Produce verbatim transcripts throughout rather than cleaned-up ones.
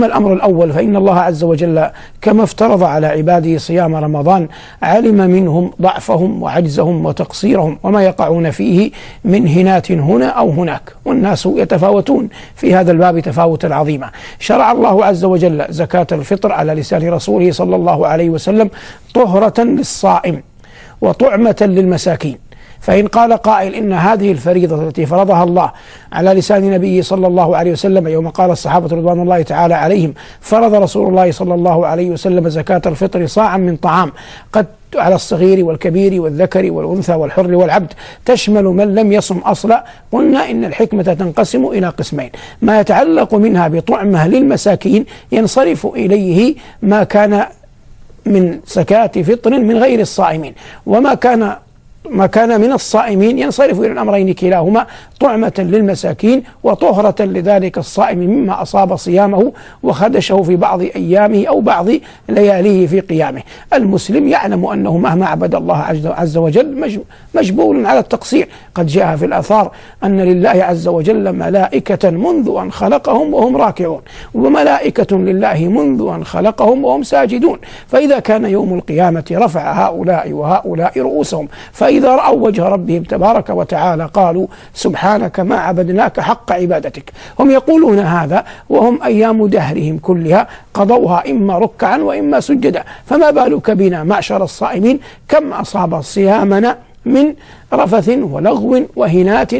أما الأمر الأول فإن الله عز وجل كما افترض على عباده صيام رمضان علم منهم ضعفهم وعجزهم وتقصيرهم وما يقعون فيه من هنات هنا أو هناك، والناس يتفاوتون في هذا الباب تفاوتا عظيما. شرع الله عز وجل زكاة الفطر على لسان رسوله صلى الله عليه وسلم طهرة للصائم وطعمة للمساكين. فإن قال قائل إن هذه الفريضة التي فرضها الله على لسان نبيه صلى الله عليه وسلم يوم قال الصحابة رضوان الله تعالى عليهم فرض رسول الله صلى الله عليه وسلم زكاة الفطر صاعا من طعام قد على الصغير والكبير والذكر والأنثى والحر والعبد تشمل من لم يصم أصلا، قلنا إن الحكمة تنقسم إلى قسمين: ما يتعلق منها بطعمة للمساكين ينصرف إليه ما كان من زكاة فطر من غير الصائمين، وما كان ما كان من الصائمين ينصرف إلى الأمرين كلاهما: طعمة للمساكين وطهرة لذلك الصائم مما أصاب صيامه وخدشه في بعض أيامه أو بعض لياليه في قيامه. المسلم يعلم أنه مهما عبد الله عز وجل مجبول على التقصير. قد جاء في الآثار أن لله عز وجل ملائكة منذ أن خلقهم وهم راكعون، وملائكة لله منذ أن خلقهم وهم ساجدون. فإذا كان يوم القيامة رفع هؤلاء وهؤلاء رؤوسهم فإذا رأوا وجه ربهم تبارك وتعالى قالوا سبحانك ما عبدناك حق عبادتك. هم يقولون هذا وهم أيام دهرهم كلها قضوها إما ركعا وإما سجدا، فما بالك بنا معشر الصائمين كم أصاب صيامنا من رفث ولغو وهنات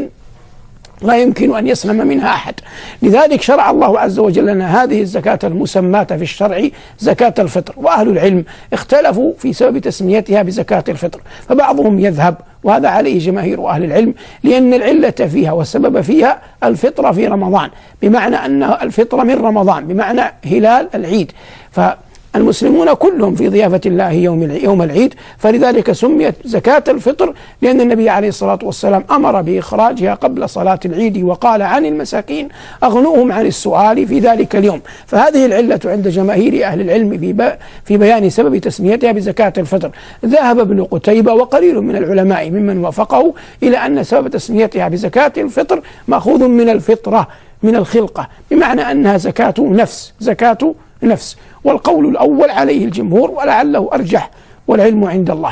لا يمكن أن يسلم منها أحد. لذلك شرع الله عز وجل لنا هذه الزكاة المسماة في الشرع زكاة الفطر، وأهل العلم اختلفوا في سبب تسميتها بزكاة الفطر، فبعضهم يذهب وهذا عليه جماهير أهل العلم لأن العلة فيها والسبب فيها الفطر في رمضان، بمعنى أن الفطر من رمضان بمعنى هلال العيد، ف المسلمون كلهم في ضيافة الله يوم يوم العيد، فلذلك سميت زكاة الفطر لأن النبي عليه الصلاة والسلام أمر بإخراجها قبل صلاة العيد وقال عن المساكين أغنوهم عن السؤال في ذلك اليوم. فهذه العلة عند جماهير أهل العلم في في بيان سبب تسميتها بزكاة الفطر. ذهب ابن قتيبة وقليل من العلماء ممن وافقه إلى أن سبب تسميتها بزكاة الفطر مأخوذ من الفطرة من الخلقة، بمعنى أنها زكاة نفس زكاة نفس والقول الأول عليه الجمهور ولعله أرجح والعلم عند الله.